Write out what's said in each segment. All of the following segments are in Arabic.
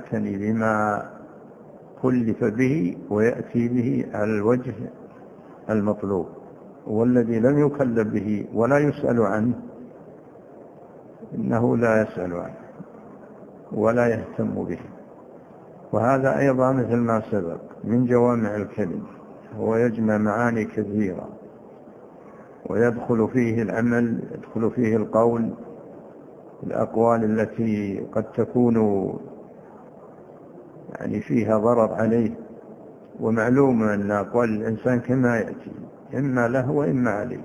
يعتني بما كلف به ويأتي به على الوجه المطلوب، والذي لم يكلف به ولا يسأل عنه إنه لا يسأل عنه ولا يهتم به. وهذا أيضا مثل ما سبق من جوامع الكلم، هو يجمع معاني كثيرة ويدخل فيه العمل، يدخل فيه القول، الأقوال التي قد تكون يعني فيها ضرر عليه. ومعلوم أن أقوال الإنسان كما يأتي إما له وإما عليه.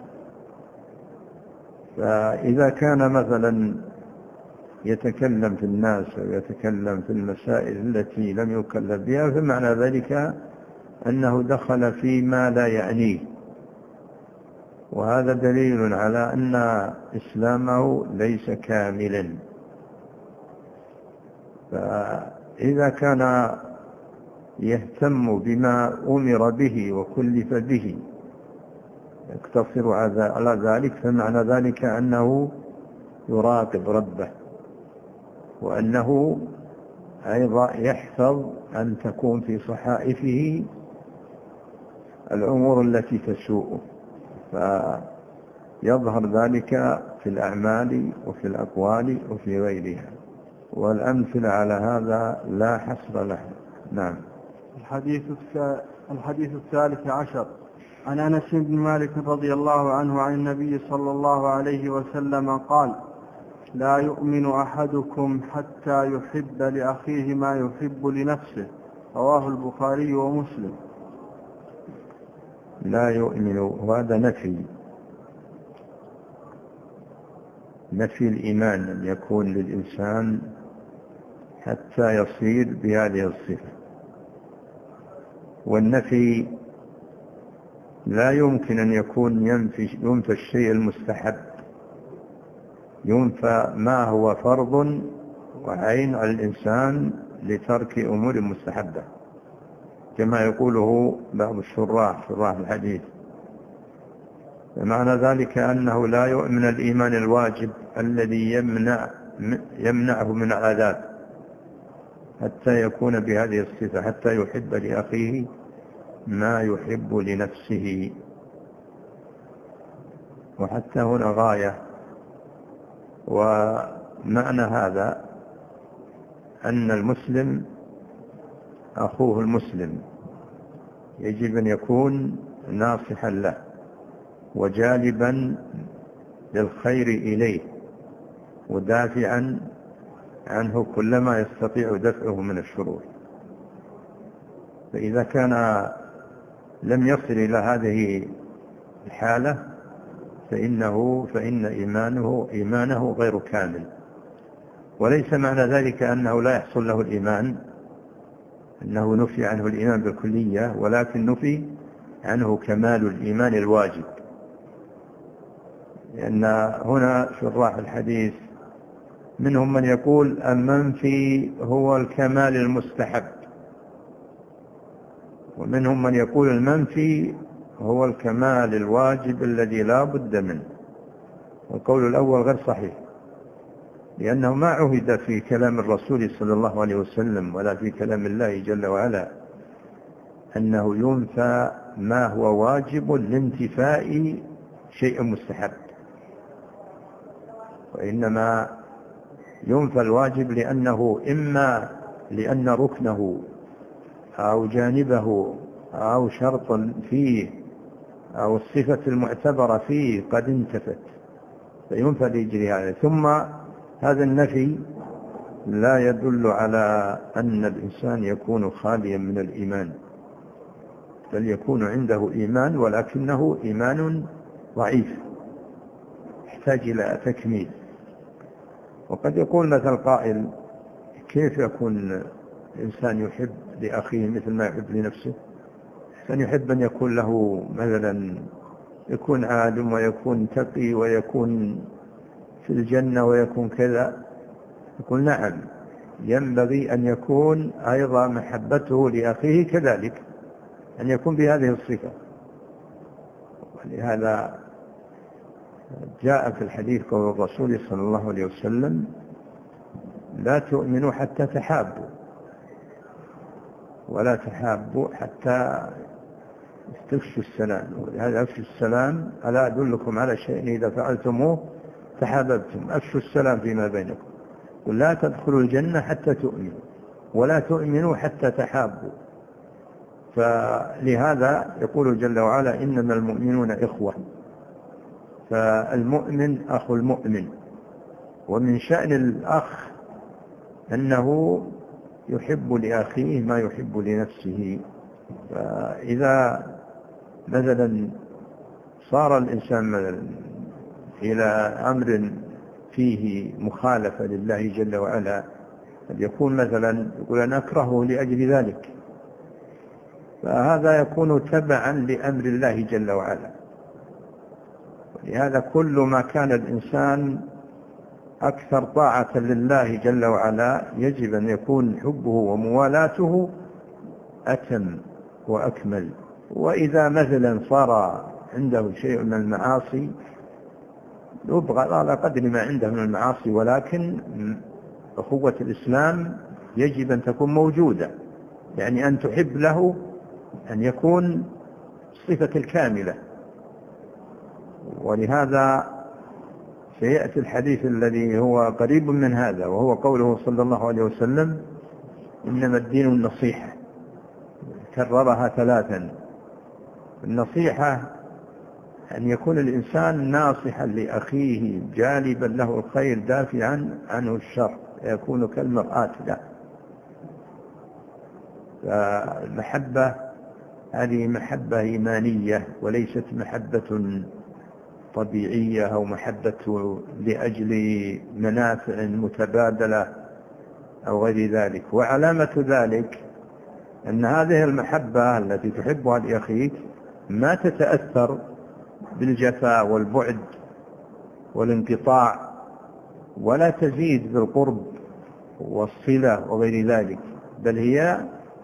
فإذا كان مثلا يتكلم في الناس أو يتكلم في المسائل التي لم يكلف بها، فمعنى ذلك أنه دخل فيما لا يعنيه، وهذا دليل على أن إسلامه ليس كاملا. فإذا كان يهتم بما أمر به وكلف به يقتصر على ذلك، فمعنى ذلك أنه يراقب ربه، وأنه أيضا يحفظ أن تكون في صحائفه الأمور التي تسوءه، فيظهر ذلك في الأعمال وفي الأقوال وفي غيرها. والأمثلة على هذا لا حصر له. نعم. الحديث 13 عن أنس بن مالك رضي الله عنه عن النبي صلى الله عليه وسلم قال: لا يؤمن أحدكم حتى يحب لأخيه ما يحب لنفسه. رواه البخاري ومسلم. لا يؤمن، وهذا نفي الإيمان أن يكون للإنسان حتى يصير بهذه الصفة. والنفي لا يمكن أن يكون ينفي الشيء المستحب، ينفى ما هو فرض وعين على الإنسان لترك أمور مستحبة، كما يقوله بعض شراح الحديث. فمعنى ذلك أنه لا يؤمن الإيمان الواجب الذي يمنعه من العذاب حتى يكون بهذه الصفة، حتى يحب لأخيه ما يحب لنفسه. وحتى هنا غاية. ومعنى هذا أن المسلم أخوه المسلم يجب أن يكون ناصحا له وجالبا للخير إليه ودافعا عنه كلما يستطيع دفعه من الشرور. فإذا كان لم يصل إلى هذه الحالة فإن إيمانه غير كامل. وليس معنى ذلك أنه لا يحصل له الإيمان، أنه نفي عنه الإيمان بالكلية، ولكن نفي عنه كمال الإيمان الواجب. لأن هنا شراح الحديث منهم من يقول المنفي هو الكمال المستحب، ومنهم من يقول المنفي هو الكمال الواجب الذي لا بد منه. والقول الأول غير صحيح، لأنه ما عهد في كلام الرسول صلى الله عليه وسلم ولا في كلام الله جل وعلا أنه ينفى ما هو واجب لانتفاء شيء مستحب، وإنما ينفى الواجب لأنه إما لأن ركنه أو جانبه أو شرط فيه أو الصفة المعتبرة فيه قد انتفت فينفى لأجل هذا. ثم هذا النفي لا يدل على أن الإنسان يكون خاليا من الإيمان، بل يكون عنده إيمان ولكنه إيمان ضعيف يحتاج إلى تكميل. وقد يقول مثل قائل: كيف يكون الإنسان يحب لأخيه مثل ما يحب لنفسه؟ كان يحب أن يكون له مثلا يكون عالم ويكون تقي ويكون في الجنة ويكون كذا. يقول نعم، ينبغي أن يكون أيضا محبته لأخيه كذلك، أن يكون بهذه الصفة. ولهذا جاء في الحديث قول الرسول صلى الله عليه وسلم: لا تؤمنوا حتى تحابوا. ولا تحابوا حتى تفشوا السلام. ولهذا أفشوا السلام، ألا أدلكم على شيء إذا فعلتموه تحاببتم؟ أفشوا السلام فيما بينكم. ولا تدخلوا الجنة حتى تؤمنوا ولا تؤمنوا حتى تحابوا. فلهذا يقول جل وعلا إنما المؤمنون إخوة، فالمؤمن أخو المؤمن. ومن شأن الأخ أنه يحب لأخيه ما يحب لنفسه. فإذا مثلا صار الإنسان مثلا إلى أمر فيه مخالفة لله جل وعلا، يكون مثلا يقول أنا أكرهه لأجل ذلك، فهذا يكون تبعا لأمر الله جل وعلا. ولهذا كل ما كان الإنسان أكثر طاعة لله جل وعلا يجب أن يكون حبه وموالاته أتم وأكمل. وإذا مثلا صار عنده شيء من المعاصي يبغى على قدر ما عنده من المعاصي، ولكن أخوة الإسلام يجب أن تكون موجودة، يعني أن تحب له أن يكون صفة الكاملة. ولهذا سيأتي الحديث الذي هو قريب من هذا، وهو قوله صلى الله عليه وسلم إنما الدين النصيحة، كررها ثلاثا. النصيحة أن يكون الإنسان ناصحا لأخيه جالبا له الخير دافعا عنه الشر، يكون كالمرآة له. فالمحبة هذه محبة إيمانية وليست محبة طبيعية أو محبة لأجل منافع متبادلة أو غير ذلك. وعلامة ذلك أن هذه المحبة التي تحبها لأخيك ما تتأثر بالجفاء والبعد والانقطاع، ولا تزيد بالقرب والصلة وغير ذلك، بل هي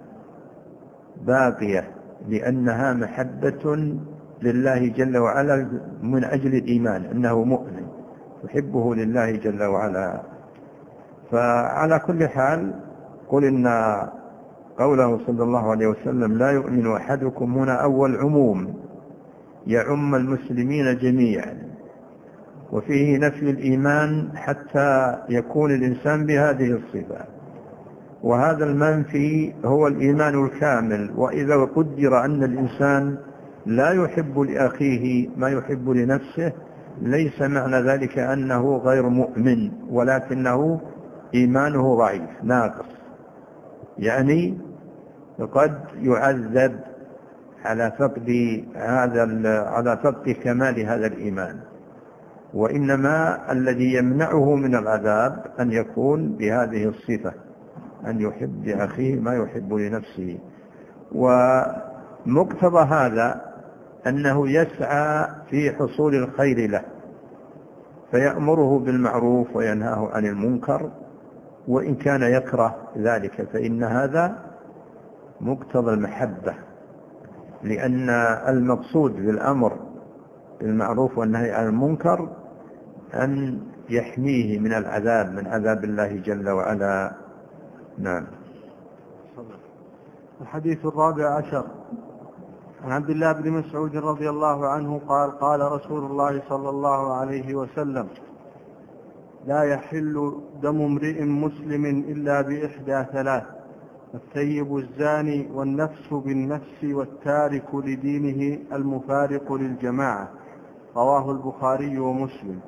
باقية لأنها محبة لله جل وعلا من أجل الإيمان، أنه مؤمن تحبه لله جل وعلا. فعلى كل حال قل إن قوله صلى الله عليه وسلم لا يؤمن أحدكم هنا أول عموم يعم المسلمين جميعا، وفيه نفي الإيمان حتى يكون الإنسان بهذه الصفة. وهذا المنفي هو الإيمان الكامل. وإذا قدر أن الإنسان لا يحب لأخيه ما يحب لنفسه ليس معنى ذلك أنه غير مؤمن، ولكنه إيمانه ضعيف ناقص، يعني قد يعذب على فقد كمال هذا الإيمان. وإنما الذي يمنعه من العذاب أن يكون بهذه الصفة، أن يحب لأخيه ما يحب لنفسه. ومقتضى هذا أنه يسعى في حصول الخير له، فيأمره بالمعروف وينهاه عن المنكر، وإن كان يكره ذلك فإن هذا مقتضى المحبة، لأن المقصود بالأمر بالمعروف والنهي عن المنكر أن يحميه من العذاب، من عذاب الله جل وعلا. نعم. الحديث الرابع عشر عن عبد الله بن مسعود رضي الله عنه قال قال رسول الله صلى الله عليه وسلم لا يحل دم امرئ مسلم إلا بإحدى ثلاث: الثيب الزاني والنفس بالنفس والتارك لدينه المفارق للجماعة. رواه البخاري ومسلم.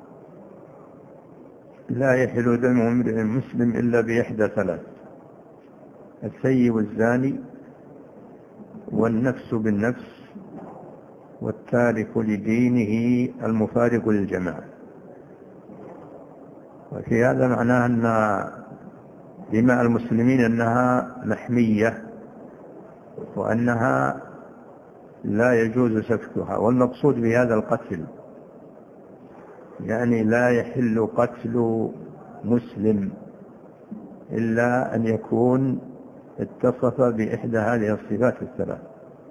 لا يحل دم امرئ مسلم إلا بإحدى ثلاث: الثيب الزاني والنفس بالنفس والتارك لدينه المفارق للجماعة. وفي هذا معناه أن دماء المسلمين أنها محمية وأنها لا يجوز سفكها. والمقصود بهذا القتل، يعني لا يحل قتل مسلم إلا أن يكون اتصف بإحدى هذه الصفات الثلاث.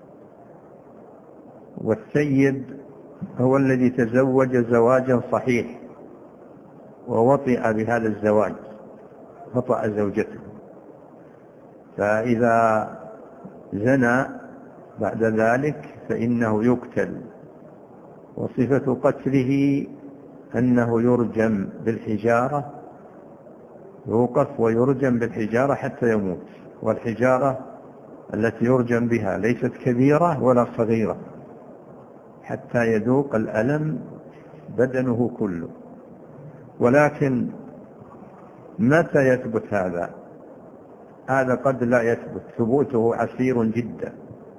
والسيد هو الذي تزوج زواجا صحيح ووطئ بهذا الزواج، وطأ زوجته، فإذا زنى بعد ذلك فإنه يقتل، وصفة قتله أنه يرجم بالحجارة، يوقف ويرجم بالحجارة حتى يموت. والحجارة التي يرجم بها ليست كبيرة ولا صغيرة، حتى يذوق الألم بدنه كله. ولكن متى يثبت هذا؟ هذا قد لا يثبت، ثبوته عسير جدا،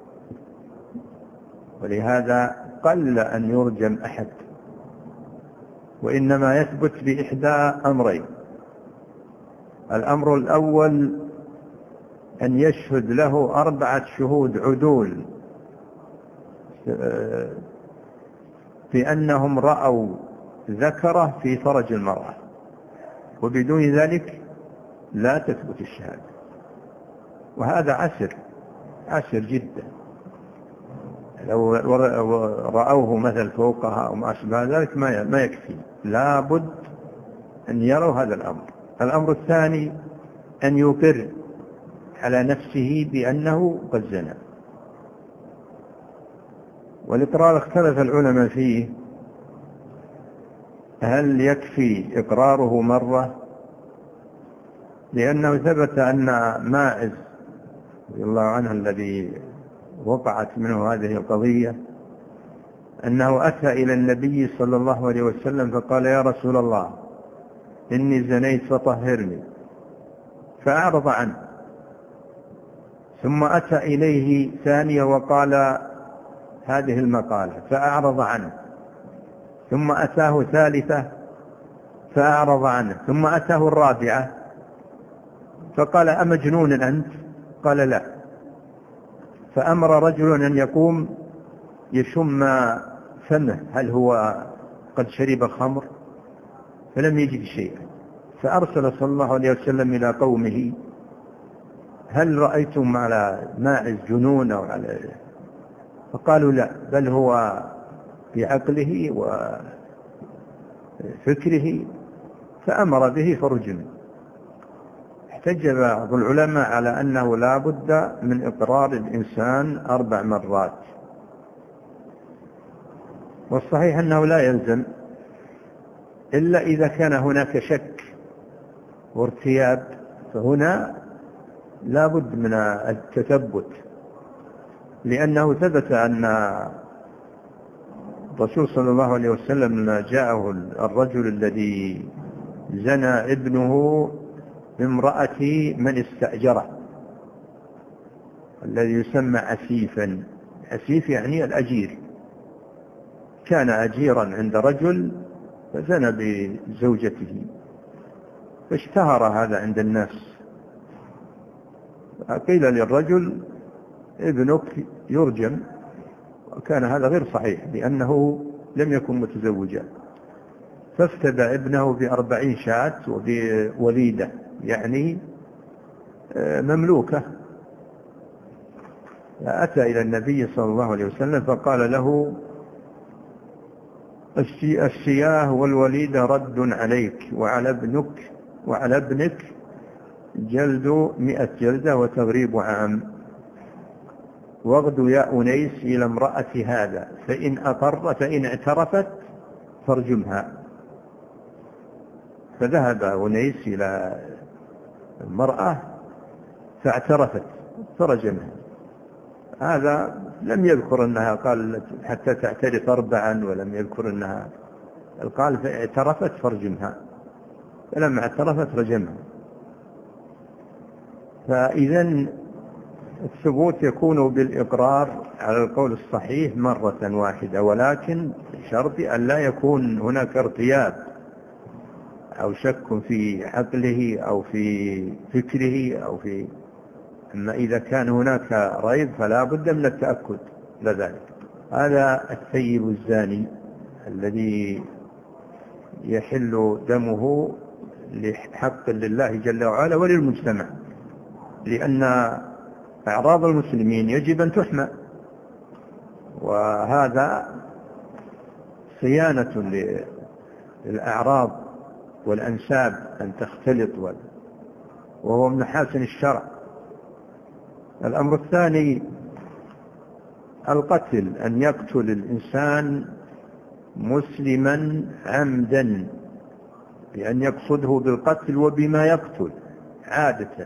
ولهذا قل أن يرجم أحد، وإنما يثبت بإحدى أمرين. الأمر الأول أن يشهد له 4 شهود عدول بأنهم رأوا ذكره في فرج المرأة، وبدون ذلك لا تثبت الشهادة. وهذا عسر جدا. لو رأوه مثل فوقها أو ما أشبه ذلك ما يكفي، لا بد أن يروا هذا الأمر. الأمر الثاني أن يقر على نفسه بأنه قد زنى. والإقرار اختلف العلماء فيه، هل يكفي إقراره مرة؟ لأنه ثبت أن ماعز رضي الله عنه الذي وقعت منه هذه القضية أنه أتى إلى النبي صلى الله عليه وسلم فقال: يا رسول الله، إني زنيت فطهرني، فأعرض عنه. ثم أتى إليه ثانية وقال هذه المقالة فأعرض عنه. ثم أتاه ثالثة فأعرض عنه. ثم أتاه الرابعة فقال: أمجنون أنت؟ قال: لا. فأمر رجل أن يقوم يشم فمه هل هو قد شرب خمر، فلم يجد شيئا. فأرسل صلى الله عليه وسلم إلى قومه: هل رأيتم على ماعز جنون أو على؟ فقالوا: لا، بل هو بعقله وفكره. فأمر به فرجم. احتج بعض العلماء على أنه لا بد من إقرار الإنسان 4 مرات، والصحيح أنه لا يلزم إلا إذا كان هناك شك وارتياب، فهنا لا بد من التثبت، لأنه ثبت أن الرسول صلى الله عليه وسلم جاءه الرجل الذي زنى ابنه بامرأة من استأجره، الذي يسمى عسيفا. عسيف يعني الأجير، كان أجيرا عند رجل فزنى بزوجته، فاشتهر هذا عند الناس. قيل للرجل: ابنك يرجم. وكان هذا غير صحيح لأنه لم يكن متزوجا، فافتدى ابنه ب40 شاة وبوليدة يعني مملوكة. فأتى إلى النبي صلى الله عليه وسلم فقال له: الشياه والوليدة رد عليك، وعلى ابنك جلد 100 جلدة وتغريب عام. واغد يا أنيس إلى امرأة هذا، فإن اعترفت فارجمها. فذهب أنيس إلى المرأة فاعترفت فرجمها. هذا لم يذكر أنها قال حتى تعترف 4، ولم يذكر أنها قال فاعترفت فرجمها، فلما اعترفت رجمها. فإذا الثبوت يكون بالإقرار على القول الصحيح مرة واحدة، ولكن بشرط أن لا يكون هناك ارتياب أو شك في عقله أو في فكره أو في. أما إذا كان هناك ريب فلا بد من التأكد لذلك. هذا الثيب الزاني الذي يحل دمه لحق لله جل وعلا وللمجتمع، لأن أعراض المسلمين يجب أن تحمى، وهذا صيانة للأعراض والأنساب أن تختلط، وهو من محاسن الشرع. الأمر الثاني القتل، أن يقتل الإنسان مسلما عمدا بأن يقصده بالقتل وبما يقتل عادة.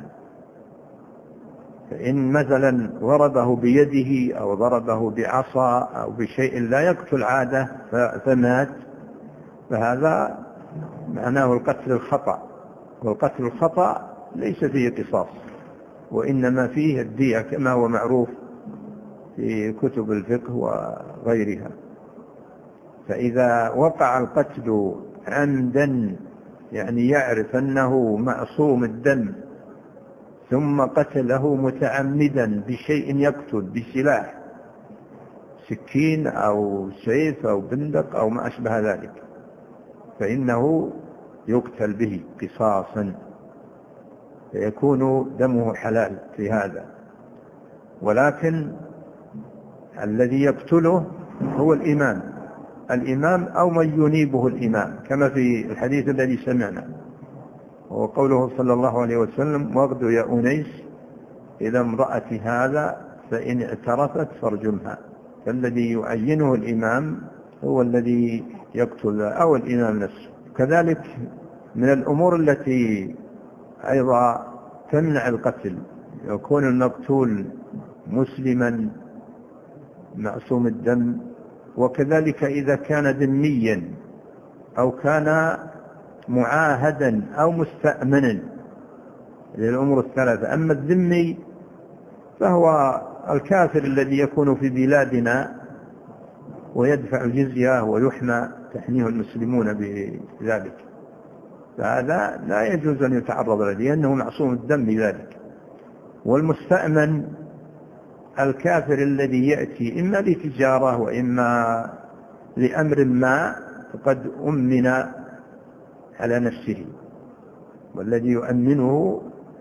فإن مثلا ضربه بيده أو ضربه بعصا أو بشيء لا يقتل عادة فمات، فهذا معناه القتل الخطأ، والقتل الخطأ ليس فيه قصاص، وإنما فيه الدية كما هو معروف في كتب الفقه وغيرها. فإذا وقع القتل عمدا، يعني يعرف أنه معصوم الدم، ثم قتله متعمدا بشيء يقتل، بسلاح، سكين أو سيف أو بندق أو ما أشبه ذلك، فإنه يقتل به قصاصا، فيكون دمه حلال في هذا. ولكن الذي يقتله هو الإمام أو من ينيبه الإمام، كما في الحديث الذي سمعنا، وهو قوله صلى الله عليه وسلم: واغدوا يا أنيس إلى امرأة هذا فإن اعترفت فارجمها. فالذي يعينه الإمام هو الذي يقتل أو الإمام نفسه. كذلك من الأمور التي أيضا تمنع القتل يكون المقتول مسلما معصوم الدم، وكذلك إذا كان ذميا أو كان معاهدا أو مستأمنا، للأمور الثلاثة. أما الذمي فهو الكافر الذي يكون في بلادنا ويدفع الجزية ويحمى تحميه المسلمون بذلك، فهذا لا يجوز أن يتعرض له لأنه معصوم الدم بذلك. والمستأمن الكافر الذي يأتي إما لتجارة وإما لأمر ما فقد أمن على نفسه، والذي يؤمنه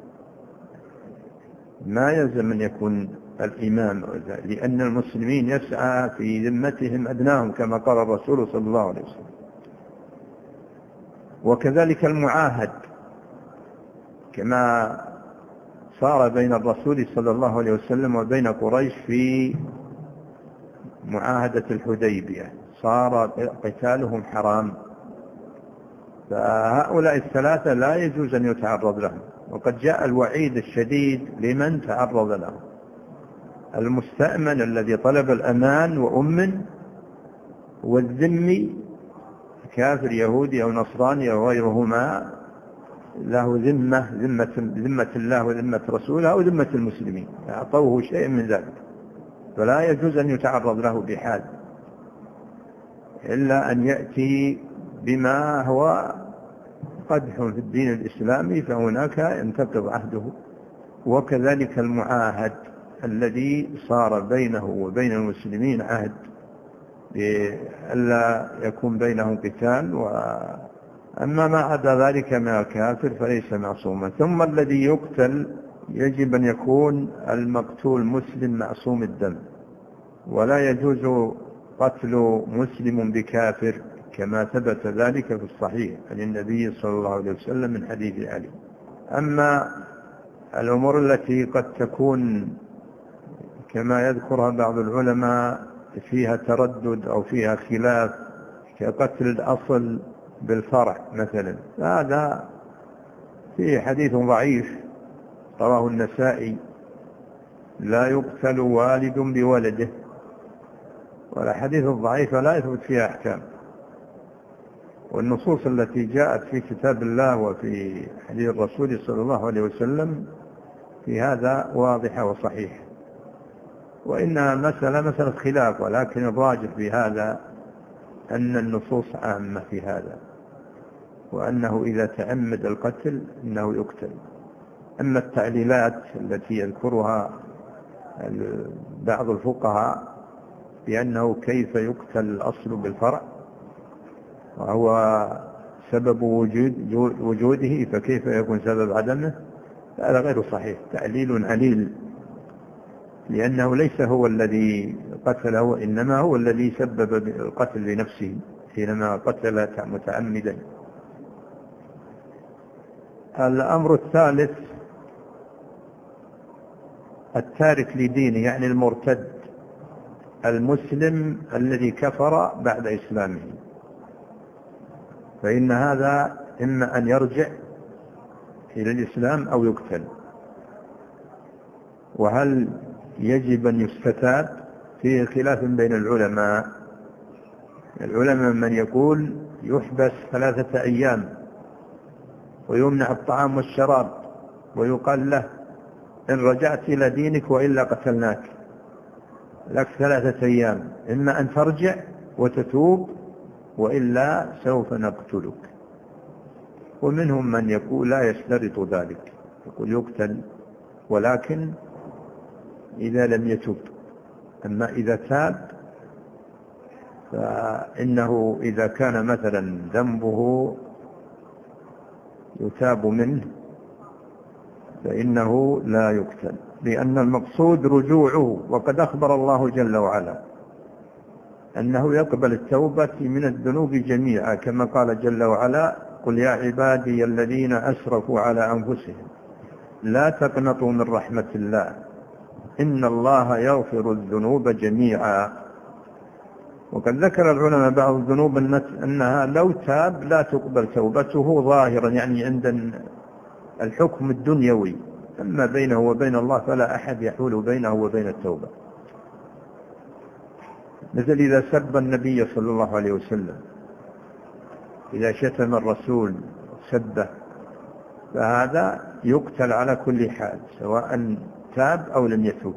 ما يلزم أن يكون الإمام، لأن المسلمين يسعى في ذمتهم أدناهم كما قال الرسول صلى الله عليه وسلم. وكذلك المعاهد، كما صار بين الرسول صلى الله عليه وسلم وبين قريش في معاهدة الحديبية، صار قتالهم حرام، فهؤلاء الثلاثة لا يجوز أن يتعرض لهم، وقد جاء الوعيد الشديد لمن تعرض لهم: المستأمن الذي طلب الأمان وأمن، والذمي كافر يهودي أو نصراني أو غيرهما له ذمة الله وذمة رسوله أو ذمة المسلمين، أعطوه شيء من ذلك، فلا يجوز أن يتعرض له بحال إلا أن يأتي بما هو قدح في الدين الإسلامي، فهناك ينتقض عهده. وكذلك المعاهد الذي صار بينه وبين المسلمين عهد بألا يكون بينهم قتال، أما ما عدا ذلك من الكافر فليس معصوما. ثم الذي يقتل يجب أن يكون المقتول مسلم معصوم الدم، ولا يجوز قتل مسلم بكافر كما ثبت ذلك في الصحيح عن النبي صلى الله عليه وسلم من حديث علي. أما الأمور التي قد تكون كما يذكرها بعض العلماء فيها تردد أو فيها خلاف، كقتل الأصل بالفرع مثلا، هذا فيه حديث ضعيف رواه النسائي: لا يقتل والد بولده. والحديث الضعيف لا يثبت فيها أحكام، والنصوص التي جاءت في كتاب الله وفي حديث الرسول صلى الله عليه وسلم في هذا واضحة وصحيحة. وإنها مسألة خلاف، ولكن الراجح في هذا أن النصوص عامة في هذا، وأنه إذا تعمد القتل إنه يقتل. أما التعليلات التي يذكرها بعض الفقهاء بأنه كيف يقتل الأصل بالفرع وهو سبب وجوده فكيف يكون سبب عدمه، هذا غير صحيح، تعليل عليل، لأنه ليس هو الذي قتله، إنما هو الذي سبب القتل لنفسه حينما قتل متعمدا. الأمر الثالث التارك لدينه يعني المرتد المسلم الذي كفر بعد إسلامه، فإن هذا إما أن يرجع إلى الإسلام أو يقتل. وهل يجب أن يستتاب؟ فيه خلاف بين العلماء. من يقول يحبس 3 أيام ويمنع الطعام والشراب ويقال له إن رجعت إلى دينك وإلا قتلناك، لك 3 أيام، إما أن ترجع وتتوب وإلا سوف نقتلك. ومنهم من يقول لا يشترط ذلك، يقول يقتل ولكن إذا لم يتوب. أما إذا تاب فإنه إذا كان مثلا ذنبه يتاب منه فإنه لا يقتل، لأن المقصود رجوعه. وقد أخبر الله جل وعلا أنه يقبل التوبة من الذنوب جميعا، كما قال جل وعلا قل يا عبادي الذين أسرفوا على أنفسهم لا تقنطوا من رحمة الله إن الله يغفر الذنوب جميعا. وقد ذكر العلماء بعض الذنوب أنها لو تاب لا تقبل توبته ظاهرا، يعني عند الحكم الدنيوي، أما بينه وبين الله فلا أحد يحول بينه وبين التوبة. مثل إذا سب النبي صلى الله عليه وسلم، إذا شتم الرسول سبه، فهذا يقتل على كل حال سواء تاب أو لم يتوب.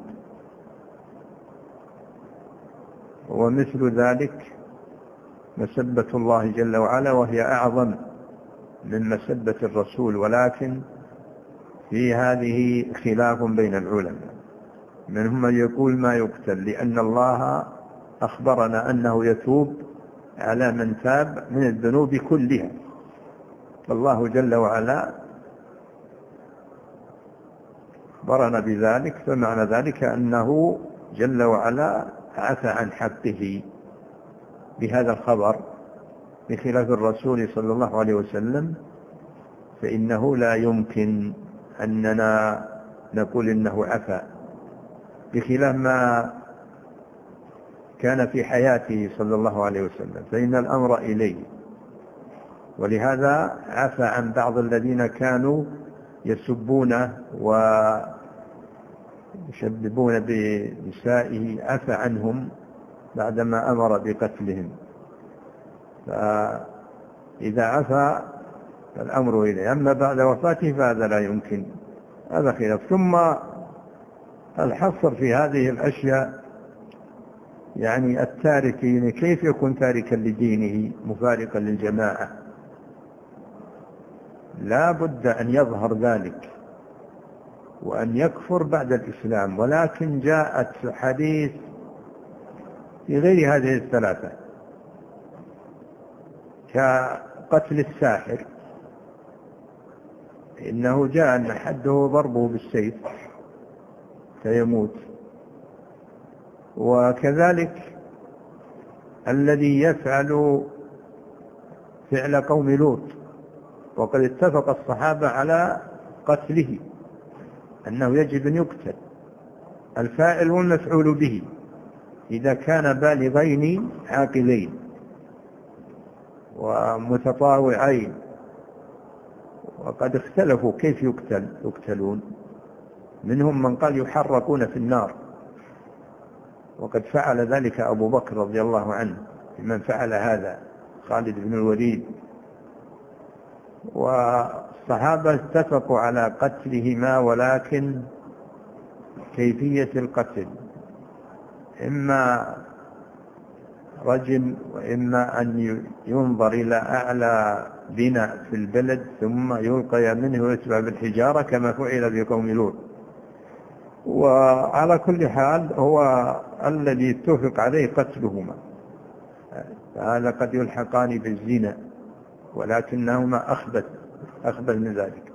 ومثل ذلك مسبة الله جل وعلا، وهي أعظم من مسبة الرسول، ولكن في هذه خلاف بين العلماء. منهم من يقول ما يقتل، لأن الله أخبرنا أنه يتوب على من تاب من الذنوب كلها، فالله جل وعلا أخبرنا بذلك، فمعنى ذلك أنه جل وعلا عفى عن حقه بهذا الخبر، بخلاف الرسول صلى الله عليه وسلم فإنه لا يمكن أننا نقول إنه عفى، بخلاف ما كان في حياته صلى الله عليه وسلم، فإن الأمر إليه. ولهذا عفى عن بعض الذين كانوا يسبونه ويشببون بنسائه، عفى عنهم بعدما أمر بقتلهم. فإذا عفى فالأمر إليه، أما بعد وفاته فهذا لا يمكن، هذا خلاف. ثم الحصر في هذه الأشياء يعني التارك كيف يكون تاركا لدينه مفارقا للجماعة؟ لا بد أن يظهر ذلك وأن يكفر بعد الإسلام. ولكن جاءت حديث في غير هذه الثلاثة كقتل الساحر، إنه جاء أن حده ضربه بالسيف فيموت. وكذلك الذي يفعل فعل قوم لوط، وقد اتفق الصحابة على قتله، أنه يجب أن يقتل الفاعل والمفعول به إذا كان بالغين عاقلين ومتطاوعين. وقد اختلفوا كيف يقتلون، منهم من قال يحرقون في النار، وقد فعل ذلك أبو بكر رضي الله عنه، من فعل هذا خالد بن الوليد. والصحابة اتفقوا على قتلهما، ولكن كيفية القتل إما رجم وإما أن ينظر إلى أعلى بناء في البلد ثم يلقي منه ويتبع بالحجارة كما فعل بقوم لوط. وعلى كل حال هو الذي اتفق عليه قتلهما، فهذا قد يلحقان بالزنا، ولكنهما أخبث من ذلك.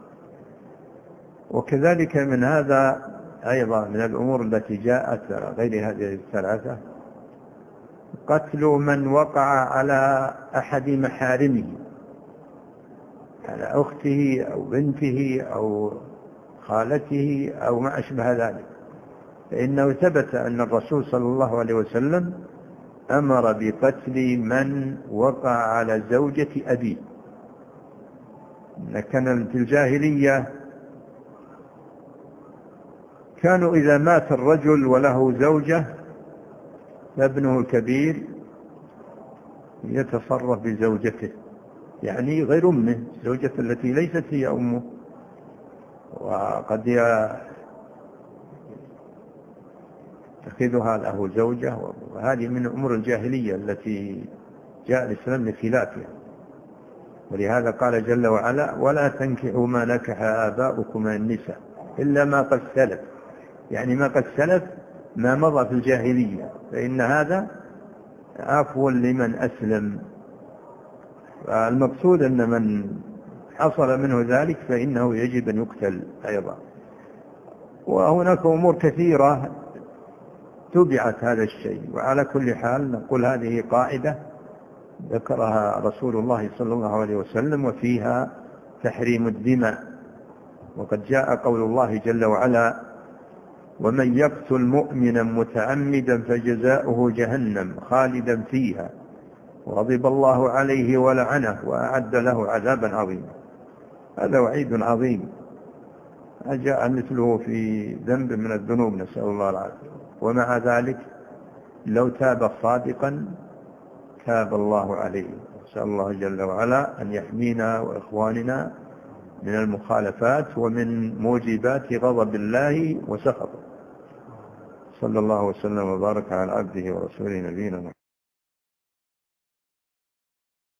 وكذلك من هذا أيضا من الأمور التي جاءت غير هذه الثلاثة قتل من وقع على أحد محارمه، على أخته أو بنته أو خالته أو ما أشبه ذلك، فإنه ثبت أن الرسول صلى الله عليه وسلم أمر بقتل من وقع على زوجة أبيه. كان في الجاهلية كانوا إذا مات الرجل وله زوجة فابنه الكبير يتصرف بزوجته، يعني غير أمه، زوجة التي ليست هي أمه، وقد يتخذها له زوجة، وهذه من أمور الجاهلية التي جاء الإسلام لخلافها. ولهذا قال جل وعلا: ولا تنكحوا ما نكح آباؤكم من النساء إلا ما قد سلف، يعني ما قد سلف ما مضى في الجاهلية، فإن هذا عفو لمن أسلم. فالمقصود أن من حصل منه ذلك فإنه يجب أن يقتل أيضا. وهناك أمور كثيرة تبعت هذا الشيء. وعلى كل حال نقول هذه قاعدة ذكرها رسول الله صلى الله عليه وسلم، وفيها تحريم الدماء. وقد جاء قول الله جل وعلا: ومن يقتل مؤمنا متعمدا فجزاؤه جهنم خالدا فيها وغضب الله عليه ولعنه وأعد له عذابا عظيما. هذا وعيد عظيم جاء مثله في ذنب من الذنوب، نسأل الله العافية. ومع ذلك لو تاب صادقا تاب الله عليه. نسأل الله جل وعلا أن يحمينا وإخواننا من المخالفات ومن موجبات غضب الله وسخطه. صلى الله وسلم وبارك على عبده ورسوله نبينا محمد.